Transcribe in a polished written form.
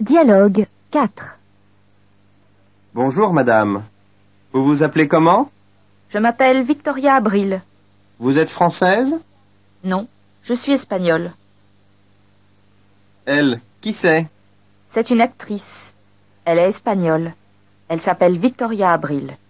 Dialogue 4. Bonjour madame. Vous vous appelez comment? Je m'appelle Victoria Abril. Vous êtes française? Non, je suis espagnole. Elle, qui c'est? C'est une actrice. Elle est espagnole. Elle s'appelle Victoria Abril.